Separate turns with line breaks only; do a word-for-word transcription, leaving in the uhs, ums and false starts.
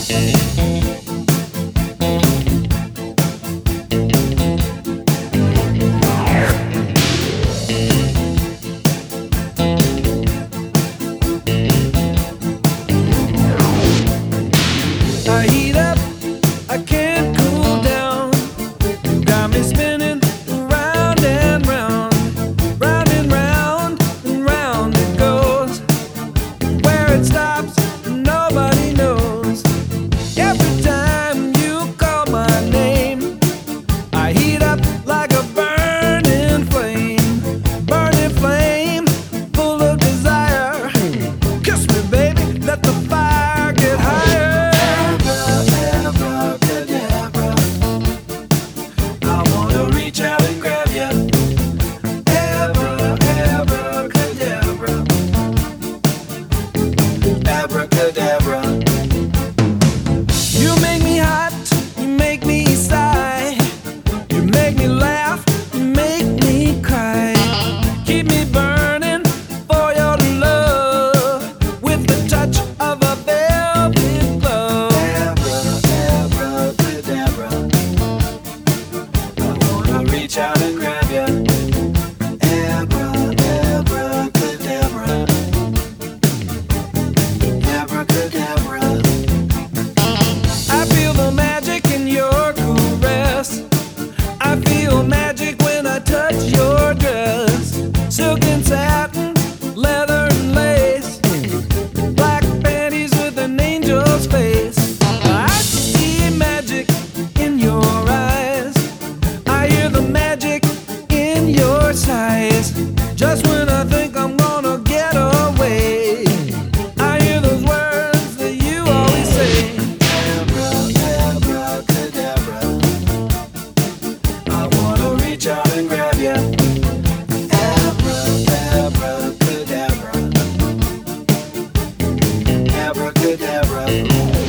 I heat up, I can't cool down. You got me spinning round and round, round and round and round it goes. Where it stops, nobody knows. Every time you call my name, I heat up like a burning flame, burning flame, full of desire. Kiss me, baby, let the fire get higher. Abracadabra. You make me hot, you make me sigh, you make me laugh, you make me cry. Keep me burning for your love with the touch of a velvet glove. Abracadabra. I wanna reach out and grab you. I feel the magic in your caress. I feel magic when I touch your dress. Silk and satin, leather and lace, black panties with an angel's face. I see magic in your eyes. I hear the magic in your sighs. Just when I think I'm gonna get away, I hear those words that you always say. Abracadabra. I wanna reach out and grab you. Abracadabra. Abracadabra.